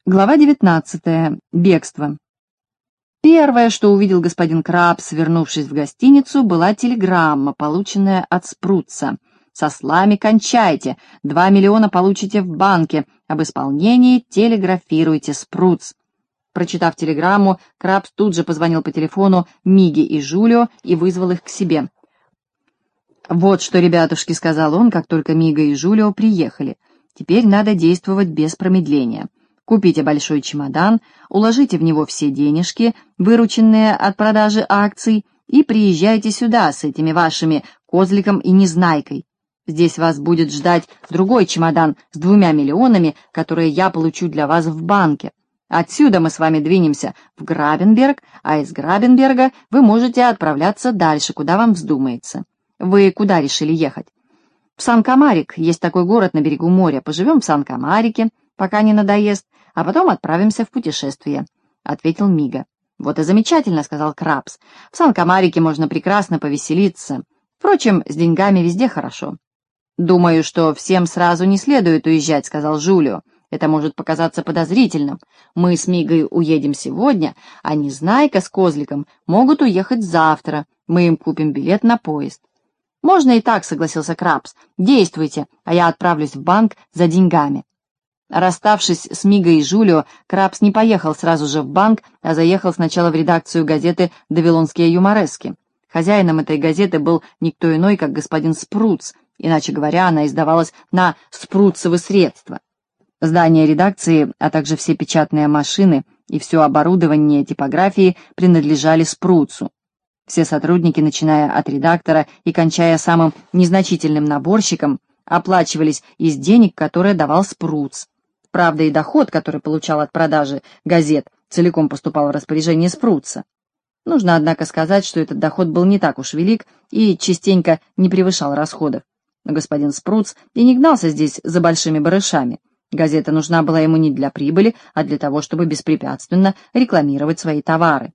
Глава 19. Бегство. Первое, что увидел господин Крабс, вернувшись в гостиницу, была телеграмма, полученная от Спрутса. «Со слами кончайте, 2 миллиона получите в банке, об исполнении телеграфируйте, Спрутс». Прочитав телеграмму, Крабс тут же позвонил по телефону Миге и Жулио и вызвал их к себе. «Вот что, ребятушки», — сказал он, как только Мига и Жулио приехали. «Теперь надо действовать без промедления. Купите большой чемодан, уложите в него все денежки, вырученные от продажи акций, и приезжайте сюда с этими вашими Козликом и Незнайкой. Здесь вас будет ждать другой чемодан с 2 миллионами, которые я получу для вас в банке. Отсюда мы с вами двинемся в Грабенберг, а из Грабенберга вы можете отправляться дальше, куда вам вздумается. Вы куда решили ехать? В Сан-Камарик, есть такой город на берегу моря. Поживем в Сан-Камарике, пока не надоест, а потом отправимся в путешествие», — ответил Мига. «Вот и замечательно», — сказал Крабс. «В Сан-Камарике можно прекрасно повеселиться. Впрочем, с деньгами везде хорошо». «Думаю, что всем сразу не следует уезжать», — сказал Жулио. «Это может показаться подозрительным. Мы с Мигой уедем сегодня, а Незнайка с Козликом могут уехать завтра. Мы им купим билет на поезд». «Можно и так», — согласился Крабс. «Действуйте, а я отправлюсь в банк за деньгами». Расставшись с Мигой и Жулио, Крабс не поехал сразу же в банк, а заехал сначала в редакцию газеты «Давилонские юморески». Хозяином этой газеты был никто иной, как господин Спрутс, иначе говоря, она издавалась на спрутцевы средства. Здание редакции, а также все печатные машины и все оборудование типографии принадлежали Спрутцу. Все сотрудники, начиная от редактора и кончая самым незначительным наборщиком, оплачивались из денег, которые давал Спрутц. Правда, и доход, который получал от продажи газет, целиком поступал в распоряжение Спрутца. Нужно, однако, сказать, что этот доход был не так уж велик и частенько не превышал расходов. Но господин Спрутц и не гнался здесь за большими барышами. Газета нужна была ему не для прибыли, а для того, чтобы беспрепятственно рекламировать свои товары.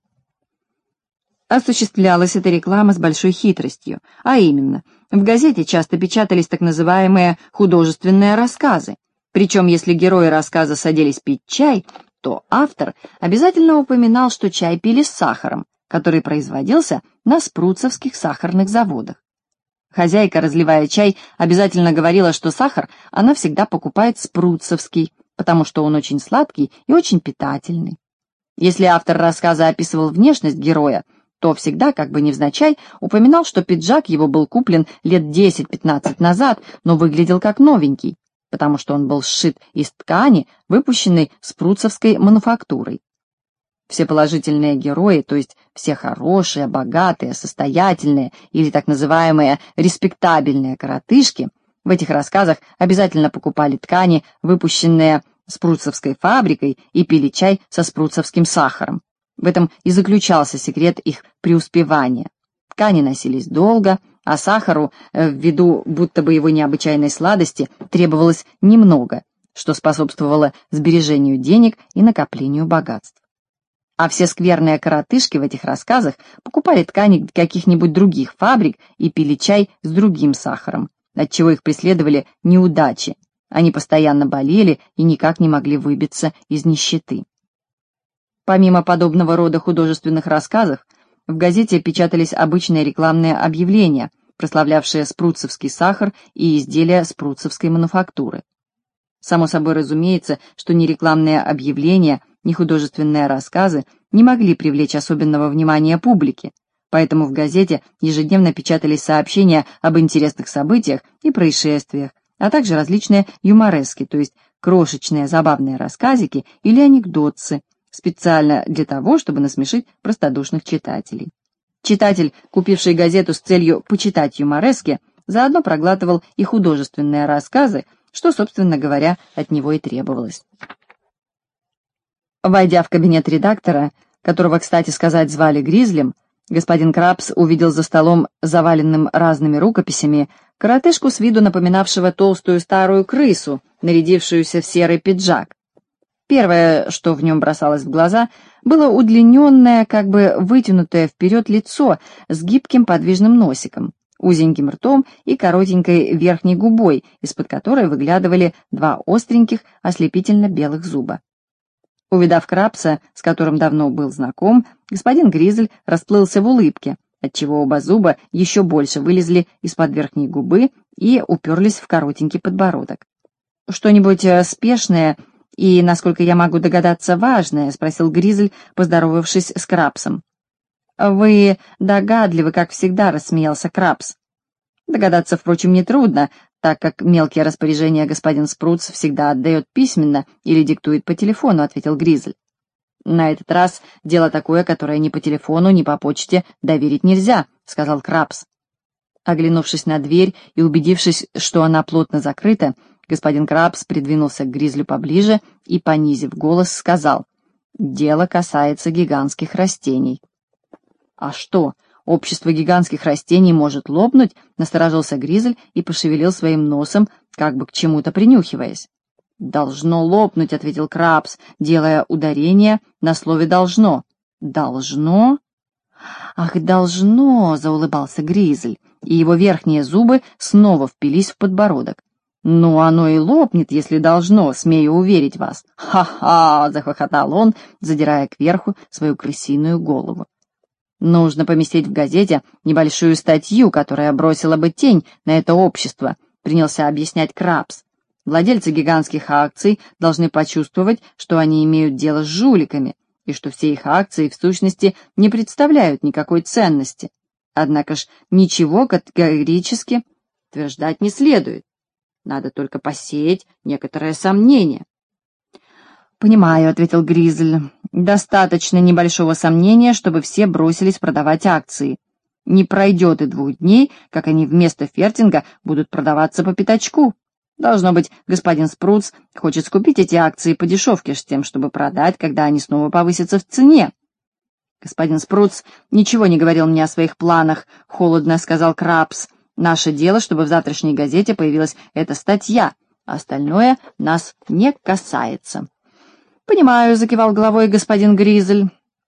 Осуществлялась эта реклама с большой хитростью, а именно, в газете часто печатались так называемые художественные рассказы. Причем, если герои рассказа садились пить чай, то автор обязательно упоминал, что чай пили с сахаром, который производился на спрутцевских сахарных заводах. Хозяйка, разливая чай, обязательно говорила, что сахар она всегда покупает спрутцевский, потому что он очень сладкий и очень питательный. Если автор рассказа описывал внешность героя, то всегда, как бы невзначай, упоминал, что пиджак его был куплен лет 10-15 назад, но выглядел как новенький, потому что он был сшит из ткани, выпущенной спрутцевской мануфактурой. Все положительные герои, то есть все хорошие, богатые, состоятельные или так называемые респектабельные коротышки, в этих рассказах обязательно покупали ткани, выпущенные спрутцевской фабрикой, и пили чай со спрутцевским сахаром. В этом и заключался секрет их преуспевания. Ткани носились долго, а сахару, ввиду будто бы его необычайной сладости, требовалось немного, что способствовало сбережению денег и накоплению богатств. А все скверные коротышки в этих рассказах покупали ткани каких-нибудь других фабрик и пили чай с другим сахаром, отчего их преследовали неудачи. Они постоянно болели и никак не могли выбиться из нищеты. Помимо подобного рода художественных рассказов, в газете печатались обычные рекламные объявления, прославлявшие спрутцевский сахар и изделия спрутцевской мануфактуры. Само собой разумеется, что ни рекламные объявления, ни художественные рассказы не могли привлечь особенного внимания публики, поэтому в газете ежедневно печатались сообщения об интересных событиях и происшествиях, а также различные юморески, то есть крошечные забавные рассказики или анекдотцы, специально для того, чтобы насмешить простодушных читателей. Читатель, купивший газету с целью почитать юморески, заодно проглатывал и художественные рассказы, что, собственно говоря, от него и требовалось. Войдя в кабинет редактора, которого, кстати сказать, звали Гризлем, господин Крабс увидел за столом, заваленным разными рукописями, коротышку с виду напоминавшего толстую старую крысу, нарядившуюся в серый пиджак. Первое, что в нем бросалось в глаза, было удлиненное, как бы вытянутое вперед лицо с гибким подвижным носиком, узеньким ртом и коротенькой верхней губой, из-под которой выглядывали 2 остреньких, ослепительно белых зуба. Увидав Крабса, с которым давно был знаком, господин Гризель расплылся в улыбке, отчего оба зуба еще больше вылезли из-под верхней губы и уперлись в коротенький подбородок. «Что-нибудь спешное и, насколько я могу догадаться, важное?» — спросил Гризель, поздоровавшись с Крабсом. «Вы догадливы, как всегда», — рассмеялся Крабс. Догадаться, впрочем, нетрудно, так как мелкие распоряжения господин Спрутс всегда отдает письменно или диктует по телефону, — ответил Гризель. «На этот раз дело такое, которое ни по телефону, ни по почте доверить нельзя», — сказал Крабс. Оглянувшись на дверь и убедившись, что она плотно закрыта, господин Крабс придвинулся к Гризлю поближе и, понизив голос, сказал: «Дело касается гигантских растений». «А что, общество гигантских растений может лопнуть?» — насторожился Гризель и пошевелил своим носом, как бы к чему-то принюхиваясь. «Должно лопнуть», — ответил Крабс, делая ударение на слове «должно». «Должно?» «Ах, должно!» — заулыбался Гризель, и его верхние зубы снова впились в подбородок. «Ну, оно и лопнет, если должно, смею уверить вас». «Ха-ха!» — захохотал он, задирая кверху свою крысиную голову. «Нужно поместить в газете небольшую статью, которая бросила бы тень на это общество», — принялся объяснять Крабс. «Владельцы гигантских акций должны почувствовать, что они имеют дело с жуликами, и что все их акции, в сущности, не представляют никакой ценности. Однако ж ничего категорически утверждать не следует. Надо только посеять некоторое сомнение». «Понимаю», — ответил Гризель. «Достаточно небольшого сомнения, чтобы все бросились продавать акции. Не пройдет и 2 дней, как они вместо фертинга будут продаваться по пятачку. Должно быть, господин Спрутс хочет скупить эти акции по дешевке с тем, чтобы продать, когда они снова повысятся в цене». «Господин Спрутс ничего не говорил мне о своих планах», — холодно сказал Крабс. «Наше дело, чтобы в завтрашней газете появилась эта статья. Остальное нас не касается». «Понимаю», — закивал головой господин Гризель.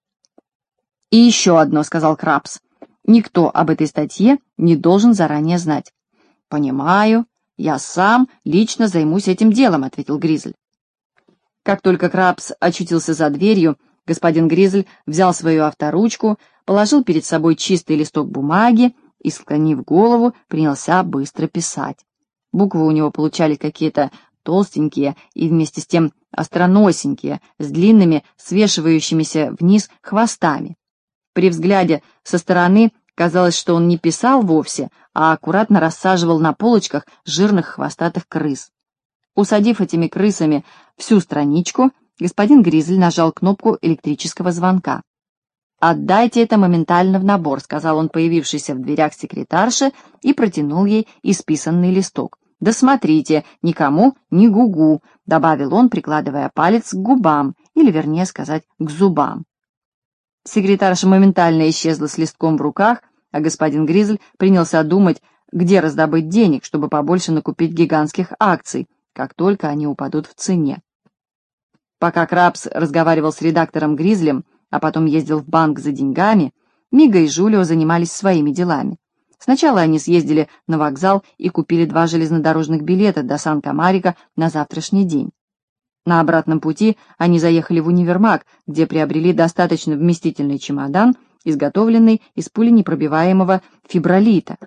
«И еще одно», — сказал Крабс. «Никто об этой статье не должен заранее знать». «Понимаю. Я сам лично займусь этим делом», — ответил Гризель. Как только Крабс очутился за дверью, господин Гризель взял свою авторучку, положил перед собой чистый листок бумаги и, склонив голову, принялся быстро писать. Буквы у него получались какие-то толстенькие и вместе с тем остроносенькие, с длинными, свешивающимися вниз хвостами. При взгляде со стороны казалось, что он не писал вовсе, а аккуратно рассаживал на полочках жирных хвостатых крыс. Усадив этими крысами всю страничку, господин Гризель нажал кнопку электрического звонка. «Отдайте это моментально в набор», — сказал он появившейся в дверях секретарше и протянул ей исписанный листок. «Да смотрите, никому ни гугу», — добавил он, прикладывая палец к губам, или, вернее сказать, к зубам. Секретарша моментально исчезла с листком в руках, а господин Гризель принялся думать, где раздобыть денег, чтобы побольше накупить гигантских акций, как только они упадут в цене. Пока Крабс разговаривал с редактором Гризлем, а потом ездил в банк за деньгами, Мига и Жулио занимались своими делами. Сначала они съездили на вокзал и купили 2 железнодорожных билета до Сан-Камарико на завтрашний день. На обратном пути они заехали в универмаг, где приобрели достаточно вместительный чемодан, изготовленный из пуленепробиваемого фибролита.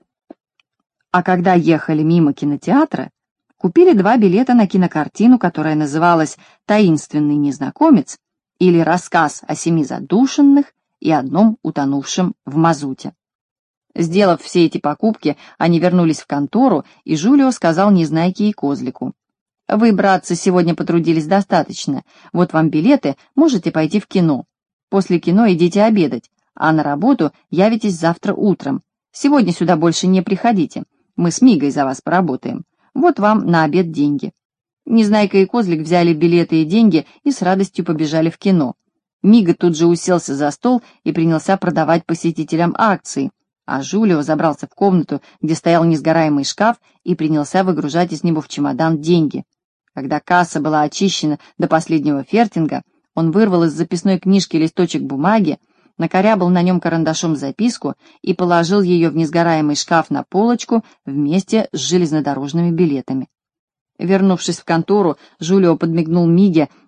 А когда ехали мимо кинотеатра, купили 2 билета на кинокартину, которая называлась «Таинственный незнакомец» или «Рассказ о 7 задушенных и 1 утонувшем в мазуте». Сделав все эти покупки, они вернулись в контору, и Жулио сказал Незнайке и Козлику: «Вы, братцы, сегодня потрудились достаточно. Вот вам билеты, можете пойти в кино. После кино идите обедать, а на работу явитесь завтра утром. Сегодня сюда больше не приходите. Мы с Мигой за вас поработаем. Вот вам на обед деньги». Незнайка и Козлик взяли билеты и деньги и с радостью побежали в кино. Мига тут же уселся за стол и принялся продавать посетителям акции, а Жулио забрался в комнату, где стоял несгораемый шкаф, и принялся выгружать из него в чемодан деньги. Когда касса была очищена до последнего фертинга, он вырвал из записной книжки листочек бумаги, накорябал на нем карандашом записку и положил ее в несгораемый шкаф на полочку вместе с железнодорожными билетами. Вернувшись в контору, Жулио подмигнул Миге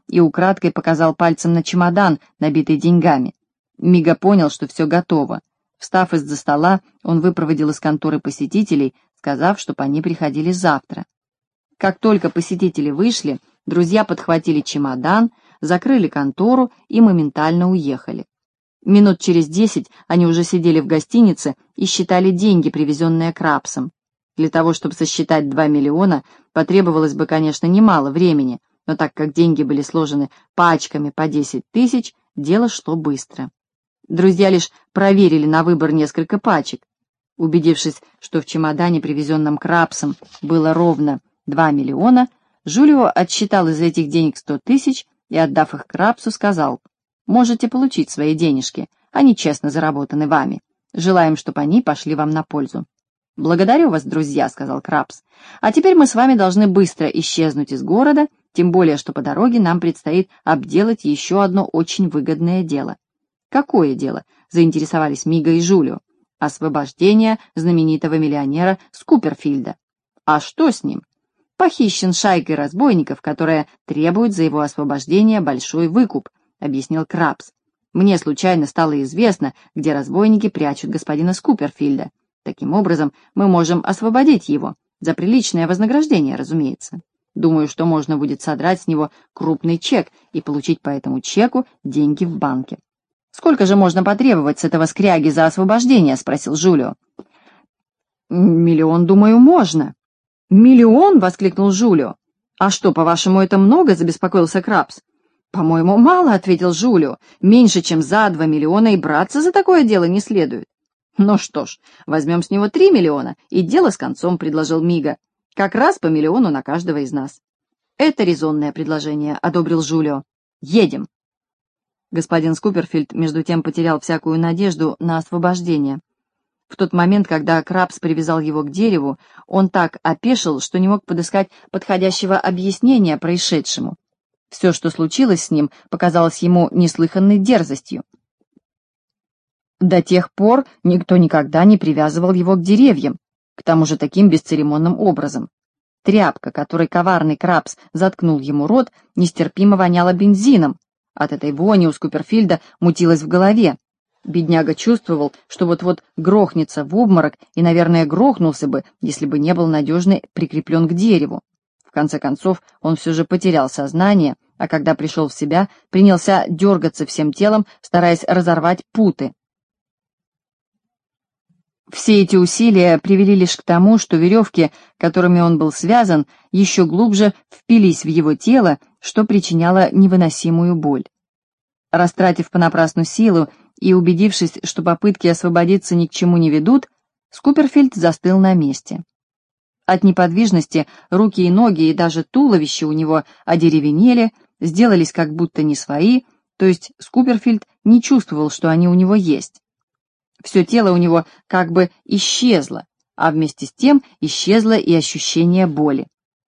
и украдкой показал пальцем на чемодан, набитый деньгами. Мига понял, что все готово. Встав из-за стола, он выпроводил из конторы посетителей, сказав, чтоб они приходили завтра. Как только посетители вышли, друзья подхватили чемодан, закрыли контору и моментально уехали. Минут через 10 они уже сидели в гостинице и считали деньги, привезенные Крабсом. Для того, чтобы сосчитать 2 миллиона, потребовалось бы, конечно, немало времени, но так как деньги были сложены пачками по 10 тысяч, дело шло быстро. Друзья лишь проверили на выбор несколько пачек. Убедившись, что в чемодане, привезенном Крабсом, было ровно 2 миллиона, Жулио отсчитал из этих денег 100 тысяч и, отдав их Крабсу, сказал: «Можете получить свои денежки, они честно заработаны вами. Желаем, чтобы они пошли вам на пользу». «Благодарю вас, друзья», — сказал Крабс. «А теперь мы с вами должны быстро исчезнуть из города, тем более, что по дороге нам предстоит обделать еще одно очень выгодное дело». «Какое дело?» — заинтересовались Мига и Жулио. «Освобождение знаменитого миллионера Скуперфильда». «А что с ним?» «Похищен шайкой разбойников, которая требует за его освобождение большой выкуп», — объяснил Крабс. «Мне случайно стало известно, где разбойники прячут господина Скуперфильда. Таким образом, мы можем освободить его, за приличное вознаграждение, разумеется. Думаю, что можно будет содрать с него крупный чек и получить по этому чеку деньги в банке». «Сколько же можно потребовать с этого скряги за освобождение?» — спросил Жулио. «Миллион, думаю, можно». «Миллион?» — воскликнул Жулио. «А что, по-вашему, это много?» — забеспокоился Крабс. «По-моему, мало», — ответил Жулио. «Меньше, чем за 2 миллиона и браться за такое дело не следует». «Ну что ж, возьмем с него 3 миллиона, и дело с концом», — предложил Мига. «Как раз по миллиону на каждого из нас». «Это резонное предложение», — одобрил Жулио. «Едем». Господин Скуперфильд, между тем, потерял всякую надежду на освобождение. В тот момент, когда Крабс привязал его к дереву, он так опешил, что не мог подыскать подходящего объяснения происшедшему. Все, что случилось с ним, показалось ему неслыханной дерзостью. До тех пор никто никогда не привязывал его к деревьям, к тому же таким бесцеремонным образом. Тряпка, которой коварный Крабс заткнул ему рот, нестерпимо воняла бензином. От этой вони у Скуперфильда мутилось в голове. Бедняга чувствовал, что вот-вот грохнется в обморок и, наверное, грохнулся бы, если бы не был надежно прикреплен к дереву. В конце концов, он все же потерял сознание, а когда пришел в себя, принялся дергаться всем телом, стараясь разорвать путы. Все эти усилия привели лишь к тому, что веревки, которыми он был связан, еще глубже впились в его тело, что причиняло невыносимую боль. Растратив понапрасну силу и убедившись, что попытки освободиться ни к чему не ведут, Скуперфильд застыл на месте. От неподвижности руки и ноги и даже туловище у него одеревенели, сделались как будто не свои, то есть Скуперфильд не чувствовал, что они у него есть. Все тело у него как бы исчезло, а вместе с тем исчезло и ощущение боли.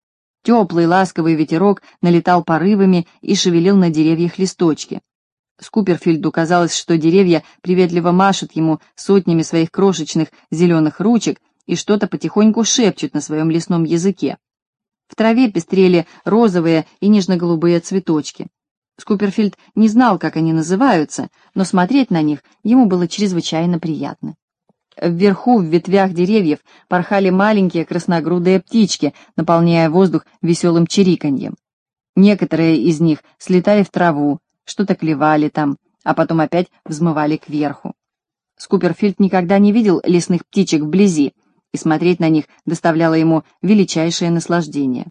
Теплый ласковый ветерок налетал порывами и шевелил на деревьях листочки. Скуперфильду казалось, что деревья приветливо машут ему сотнями своих крошечных зеленых ручек и что-то потихоньку шепчут на своем лесном языке. В траве пестрели розовые и нежно-голубые цветочки. Скуперфильд не знал, как они называются, но смотреть на них ему было чрезвычайно приятно. Вверху, в ветвях деревьев, порхали маленькие красногрудые птички, наполняя воздух веселым чириканьем. Некоторые из них слетали в траву, что-то клевали там, а потом опять взмывали кверху. Скуперфильд никогда не видел лесных птичек вблизи, и смотреть на них доставляло ему величайшее наслаждение.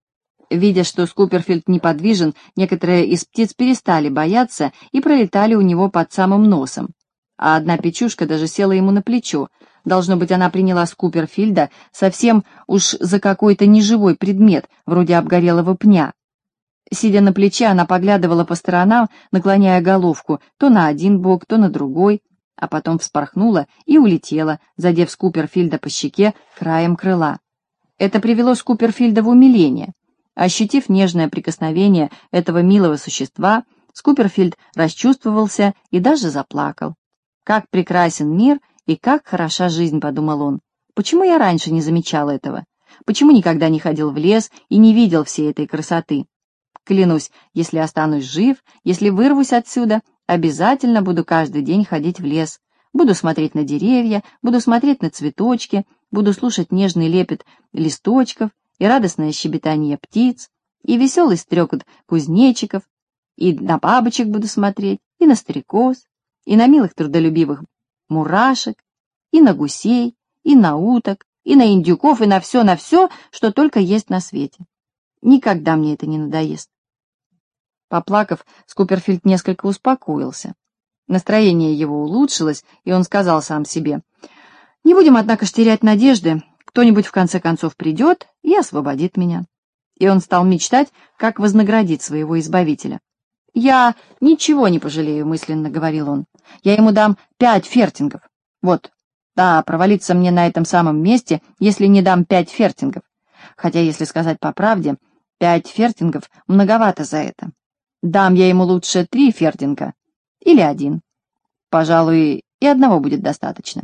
Видя, что Скуперфильд неподвижен, некоторые из птиц перестали бояться и пролетали у него под самым носом. А одна печушка даже села ему на плечо. Должно быть, она приняла Скуперфильда совсем уж за какой-то неживой предмет, вроде обгорелого пня. Сидя на плече, она поглядывала по сторонам, наклоняя головку то на один бок, то на другой, а потом вспорхнула и улетела, задев Скуперфильда по щеке краем крыла. Это привело Скуперфильда в умиление. Ощутив нежное прикосновение этого милого существа, Скуперфильд расчувствовался и даже заплакал. «Как прекрасен мир и как хороша жизнь», — подумал он. «Почему я раньше не замечал этого? Почему никогда не ходил в лес и не видел всей этой красоты? Клянусь, если останусь жив, если вырвусь отсюда, обязательно буду каждый день ходить в лес. Буду смотреть на деревья, буду смотреть на цветочки, буду слушать нежный лепет листочков и радостное щебетание птиц, и веселый стрекот кузнечиков, и на бабочек буду смотреть, и на стрекоз, и на милых трудолюбивых мурашек, и на гусей, и на уток, и на индюков, и на все, что только есть на свете. Никогда мне это не надоест. Поплакав, Скуперфильд несколько успокоился. Настроение его улучшилось, и он сказал сам себе: «Не будем, однако ж, терять надежды, кто-нибудь в конце концов придет и освободит меня». И он стал мечтать, как вознаградить своего избавителя. «Я ничего не пожалею», — мысленно говорил он. «Я ему дам 5 фертингов. Вот, да, провалиться мне на этом самом месте, если не дам 5 фертингов. Хотя, если сказать по правде, 5 фертингов многовато за это. Дам я ему лучше 3 фертинга или 1. Пожалуй, и одного будет достаточно».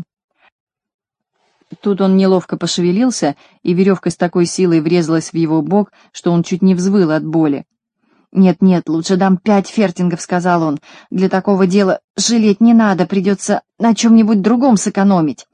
Тут он неловко пошевелился, и веревка с такой силой врезалась в его бок, что он чуть не взвыл от боли. «Нет, лучше дам 5 фертингов», — сказал он. «Для такого дела жалеть не надо, придется на чем-нибудь другом сэкономить».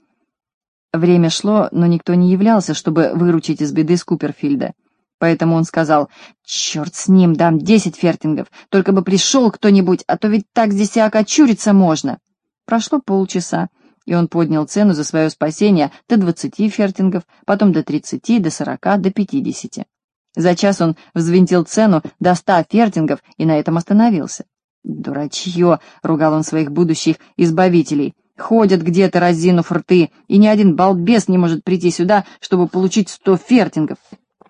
Время шло, но никто не являлся, чтобы выручить из беды Скуперфильда. Поэтому он сказал: «Черт с ним, дам 10 фертингов, только бы пришел кто-нибудь, а то ведь так здесь и окочуриться можно». Прошло полчаса, и он поднял цену за свое спасение до 20 фертингов, потом до 30, до 40, до 50. За час он взвинтил цену до 100 фертингов и на этом остановился. «Дурачье!» — ругал он своих будущих избавителей. «Ходят где-то, разинув рты, и ни один балбес не может прийти сюда, чтобы получить 100 фертингов.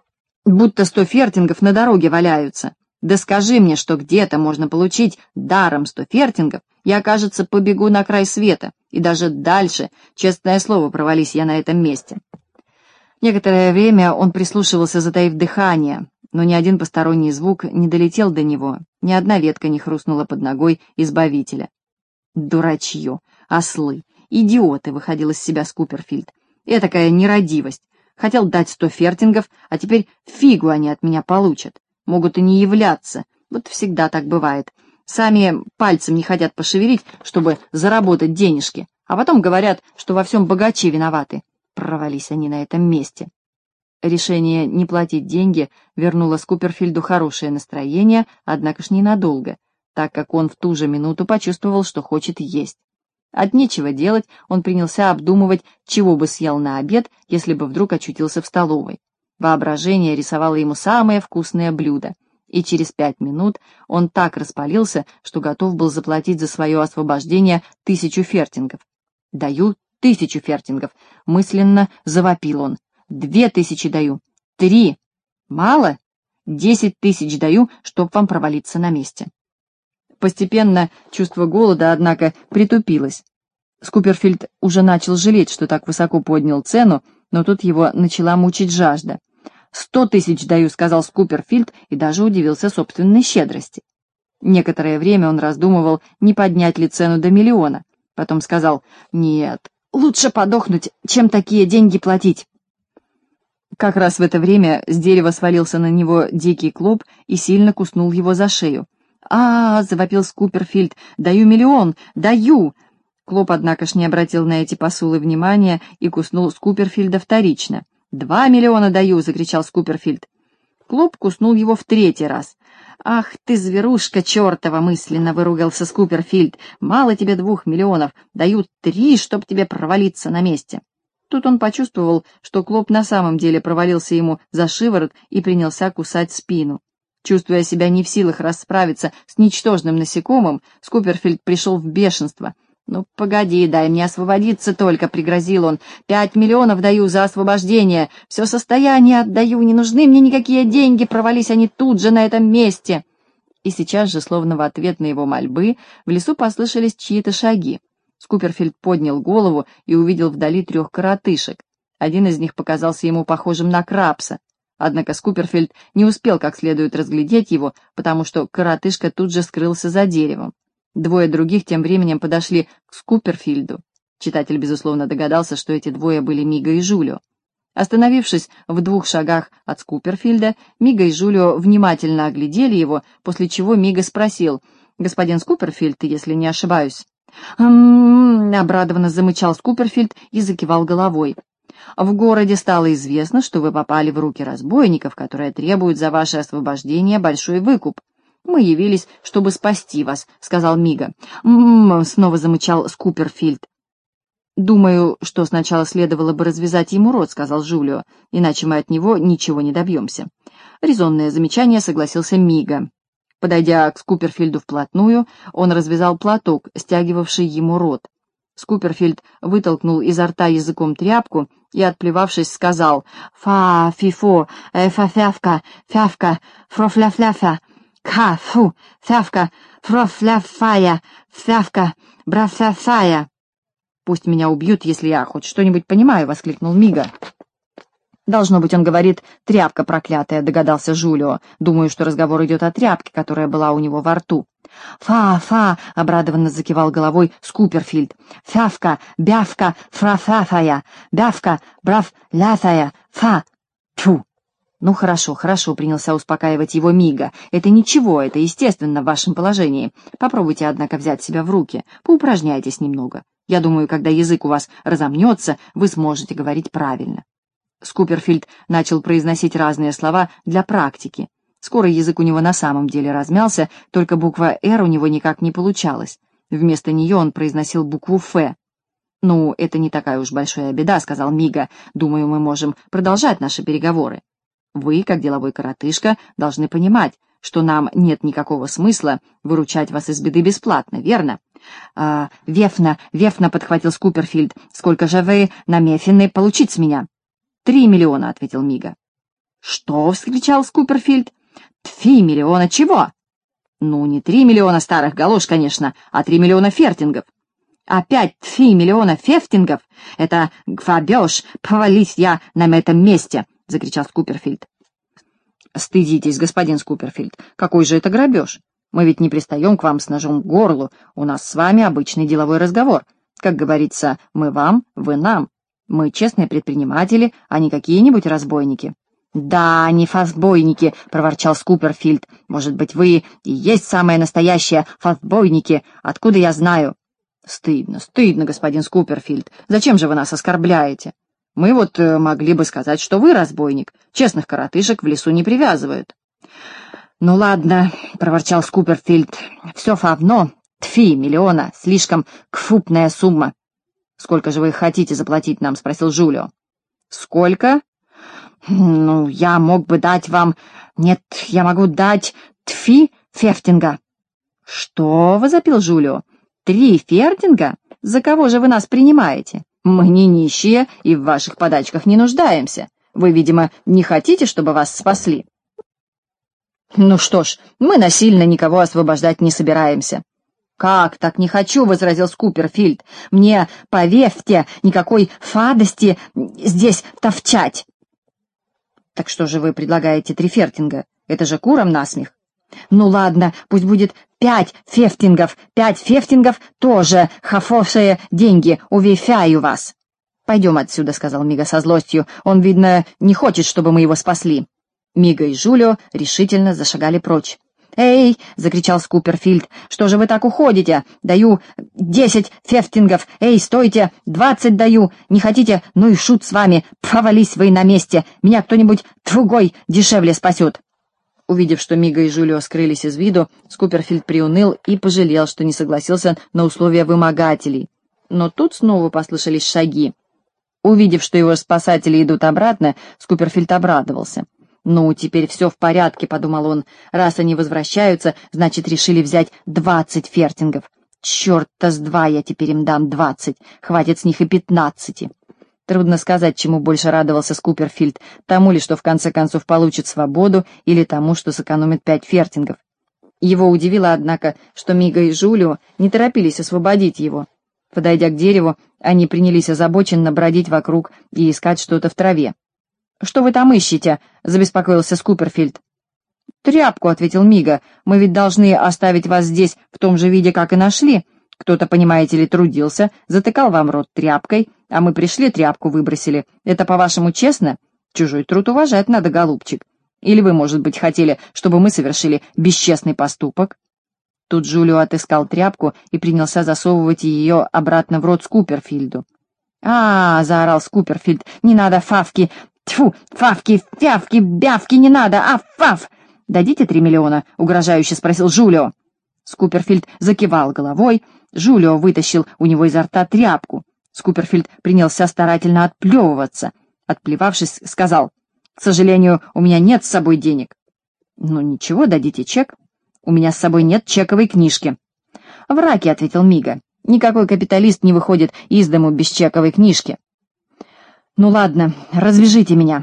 Будто 100 фертингов на дороге валяются. Да скажи мне, что где-то можно получить даром 100 фертингов, я, кажется, побегу на край света, и даже дальше, честное слово, провались я на этом месте». Некоторое время он прислушивался, затаив дыхание, но ни один посторонний звук не долетел до него, ни одна ветка не хрустнула под ногой избавителя. «Дурачье! Ослы! Идиоты!» — выходил из себя Скуперфильд. «Этакая нерадивость! Хотел дать 100 фертингов, а теперь фигу они от меня получат. Могут и не являться. Вот всегда так бывает. Сами пальцем не хотят пошевелить, чтобы заработать денежки, а потом говорят, что во всем богачи виноваты. Провались они на этом месте». Решение не платить деньги вернуло Скуперфильду хорошее настроение, однако ж ненадолго, так как он в ту же минуту почувствовал, что хочет есть. От нечего делать он принялся обдумывать, чего бы съел на обед, если бы вдруг очутился в столовой. Воображение рисовало ему самое вкусное блюдо, и через 5 минут он так распалился, что готов был заплатить за свое освобождение 1000 фертингов. «Даю 1000 фертингов», — мысленно завопил он. 2000 даю. 3. Мало? 10 000 даю, чтоб вам провалиться на месте. Постепенно чувство голода, однако, притупилось. Скуперфильд уже начал жалеть, что так высоко поднял цену, но тут его начала мучить жажда. 100 000 даю, — сказал Скуперфильд, и даже удивился собственной щедрости. Некоторое время он раздумывал, не поднять ли цену до 1 000 000. Потом сказал: «Нет, лучше подохнуть, чем такие деньги платить». Как раз в это время с дерева свалился на него дикий клоп и сильно куснул его за шею. Завопил Скуперфильд. «Даю 1 000 000! Даю!» Клоп, однако ж, не обратил на эти посулы внимания и куснул Скуперфильда вторично. 2 000 000 даю!» — закричал Скуперфильд. Клоп куснул его в 3-й раз. «Ах ты, зверушка чертова!» — мысленно выругался Скуперфильд. «Мало тебе 2 миллионов, даю 3, чтоб тебе провалиться на месте». Тут он почувствовал, что Клоп на самом деле провалился ему за шиворот и принялся кусать спину. Чувствуя себя не в силах расправиться с ничтожным насекомым, Скуперфильд пришел в бешенство. «Ну, погоди, дай мне освободиться только», — пригрозил он. 5 миллионов даю за освобождение, все состояние отдаю, не нужны мне никакие деньги, провались они тут же на этом месте». И сейчас же, словно в ответ на его мольбы, в лесу послышались чьи-то шаги. Скуперфильд поднял голову и увидел вдали 3 коротышек. Один из них показался ему похожим на Крабса. Однако Скуперфильд не успел как следует разглядеть его, потому что коротышка тут же скрылся за деревом. 2 других тем временем подошли к Скуперфильду. Читатель, безусловно, догадался, что эти 2 были Мига и Жулио. Остановившись в 2 шагах от Скуперфильда, Мига и Жулио внимательно оглядели его, после чего Мига спросил: «Господин Скуперфильд, если не ошибаюсь?» Обрадованно замычал Скуперфильд и закивал головой. «В городе стало известно, что вы попали в руки разбойников, которые требуют за ваше освобождение большой выкуп. Мы явились, чтобы спасти вас», — сказал Мига. Снова замычал Скуперфильд. «Думаю, что сначала следовало бы развязать ему рот», — сказал Жулио, «иначе мы от него ничего не добьемся». Резонное замечание, согласился Мига. Подойдя к Скуперфильду вплотную, он развязал платок, стягивавший ему рот. Скуперфильд вытолкнул изо рта языком тряпку и, отплевавшись, сказал: «Фа-фи-фо, фа-фявка, фявка, фрофля-фляфя, ха-фу, фявка, фрофля-фая, фявка, брафля-фая». «Пусть меня убьют, если я хоть что-нибудь понимаю», — воскликнул Мига. «Должно быть, он говорит «тряпка проклятая», — догадался Жулио. «Думаю, что разговор идет о тряпке, которая была у него во рту». «Фа-фа», — обрадованно закивал головой Скуперфильд. «Фявка, бявка, фра-фафая, бявка, брав-лятая, фа, тьфу». «Ну хорошо, хорошо», — принялся успокаивать его Мига. «Это ничего, это естественно в вашем положении. Попробуйте, однако, взять себя в руки, поупражняйтесь немного. Я думаю, когда язык у вас разомнется, вы сможете говорить правильно». Скуперфильд начал произносить разные слова для практики. Скоро язык у него на самом деле размялся, только буква «Р» у него никак не получалась. Вместо нее он произносил букву «Ф». «Ну, это не такая уж большая беда», — сказал Мига. «Думаю, мы можем продолжать наши переговоры. Вы, как деловой коротышка, должны понимать, что нам нет никакого смысла выручать вас из беды бесплатно, верно?» «Вефна», — подхватил Скуперфильд. «Сколько же вы намефены получить с меня?» 3 миллиона», — ответил Мига. «Что?» — вскричал Скуперфильд. 3 миллиона чего?» «Ну, не 3 миллиона старых галош, конечно, а 3 миллиона фертингов». «Опять 3 миллиона фертингов? Это гвабеж, повались я на этом месте», — закричал Скуперфильд. «Стыдитесь, господин Скуперфильд, какой же это грабеж? Мы ведь не пристаем к вам с ножом к горлу, у нас с вами обычный деловой разговор. Как говорится, мы вам, вы нам. Мы честные предприниматели, а не какие-нибудь разбойники». «Да, не фасбойники», — проворчал Скуперфильд. «Может быть, вы и есть самые настоящие фасбойники, откуда я знаю?» «Стыдно, стыдно, господин Скуперфильд. Зачем же вы нас оскорбляете? Мы вот могли бы сказать, что вы разбойник. Честных коротышек в лесу не привязывают». «Ну ладно», — проворчал Скуперфильд. «Все фавно. 3 миллиона. Слишком крупная сумма». «Сколько же вы хотите заплатить нам?» — спросил Жулио. «Сколько? Ну, я мог бы дать вам... Нет, я могу дать 3 фертинга». «Что?» — возопил Жулио. 3 фертинга? За кого же вы нас принимаете? Мы не нищие и в ваших подачках не нуждаемся. Вы, видимо, не хотите, чтобы вас спасли». «Ну что ж, мы насильно никого освобождать не собираемся». «Как так не хочу?» — возразил Скуперфильд. «Мне, поверьте, никакой фадости здесь торчать». «Так что же вы предлагаете 3 фертинга? Это же курам насмех». «Ну ладно, пусть будет 5 фертингов. 5 фертингов тоже хафовшие деньги, уверяю вас». «Пойдем отсюда», — сказал Мига со злостью. «Он, видно, не хочет, чтобы мы его спасли». Мига и Жулио решительно зашагали прочь. «Эй!» — закричал Скуперфильд. «Что же вы так уходите? Даю 10 фертингов! Эй, стойте! 20 даю! Не хотите? Ну и шут с вами! Провались вы на месте! Меня кто-нибудь другой дешевле спасет!» Увидев, что Мига и Жулио скрылись из виду, Скуперфильд приуныл и пожалел, что не согласился на условия вымогателей. Но тут снова послышались шаги. Увидев, что его спасатели идут обратно, Скуперфильд обрадовался. «Ну, теперь все в порядке», — подумал он. «Раз они возвращаются, значит, решили взять 20 фертингов. Черт-то с два я теперь им дам 20, хватит с них и 15». Трудно сказать, чему больше радовался Скуперфильд, тому ли, что в конце концов получит свободу, или тому, что сэкономит 5 фертингов. Его удивило, однако, что Мига и Жулио не торопились освободить его. Подойдя к дереву, они принялись озабоченно бродить вокруг и искать что-то в траве. «Что вы там ищете?» — забеспокоился Скуперфильд. «Тряпку», — ответил Мига. «Мы ведь должны оставить вас здесь в том же виде, как и нашли. Кто-то, понимаете ли, трудился, затыкал вам рот тряпкой, а мы пришли, тряпку выбросили. Это, по-вашему, честно? Чужой труд уважать надо, голубчик. Или вы, может быть, хотели, чтобы мы совершили бесчестный поступок?» Тут Джулио отыскал тряпку и принялся засовывать ее обратно в рот Скуперфильду. Заорал Скуперфильд, «не надо фавки! Тьфу, фавки, фявки, бявки, не надо! Фав!» «Дадите 3 миллиона?» — угрожающе спросил Джулио. Скуперфильд закивал головой. Джулио вытащил у него изо рта тряпку. Скуперфильд принялся старательно отплевываться. Отплевавшись, сказал, «К сожалению, у меня нет с собой денег». «Ну ничего, дадите чек». «У меня с собой нет чековой книжки». «В раке», — ответил Мига. «Никакой капиталист не выходит из дому без чековой книжки». «Ну ладно, развяжите меня».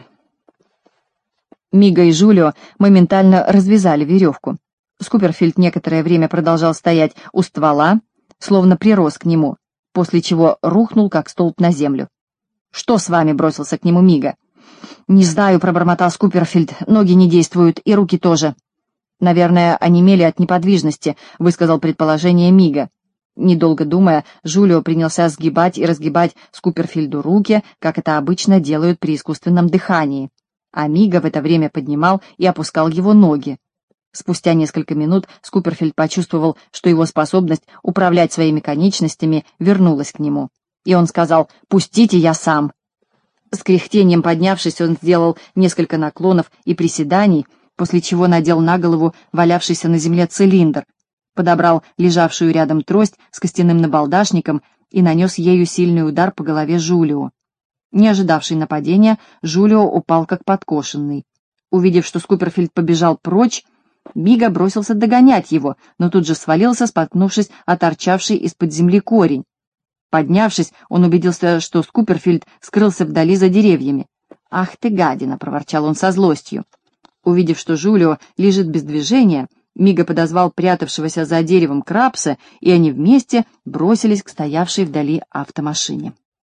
Мига и Джулио моментально развязали веревку. Скуперфильд некоторое время продолжал стоять у ствола, словно прирос к нему, после чего рухнул, как столб, на землю. «Что с вами?» — бросился к нему Мига. «Не знаю», — пробормотал Скуперфильд, — «ноги не действуют, и руки тоже». «Наверное, онемели от неподвижности», — высказал предположение Мига. Недолго думая, Джулио принялся сгибать и разгибать Скуперфильду руки, как это обычно делают при искусственном дыхании. А Мига в это время поднимал и опускал его ноги. Спустя несколько минут Скуперфильд почувствовал, что его способность управлять своими конечностями вернулась к нему. И он сказал: «Пустите, я сам». С кряхтением поднявшись, он сделал несколько наклонов и приседаний, после чего надел на голову валявшийся на земле цилиндр, подобрал лежавшую рядом трость с костяным набалдашником и нанес ею сильный удар по голове Джулио. Не ожидавший нападения, Джулио упал как подкошенный. Увидев, что Скуперфильд побежал прочь, Мига бросился догонять его, но тут же свалился, споткнувшись о торчавший из-под земли корень. Поднявшись, он убедился, что Скуперфильд скрылся вдали за деревьями. «Ах ты, гадина!» — проворчал он со злостью. Увидев, что Джулио лежит без движения, Мига подозвал прятавшегося за деревом Крабса, и они вместе бросились к стоявшей вдали автомашине.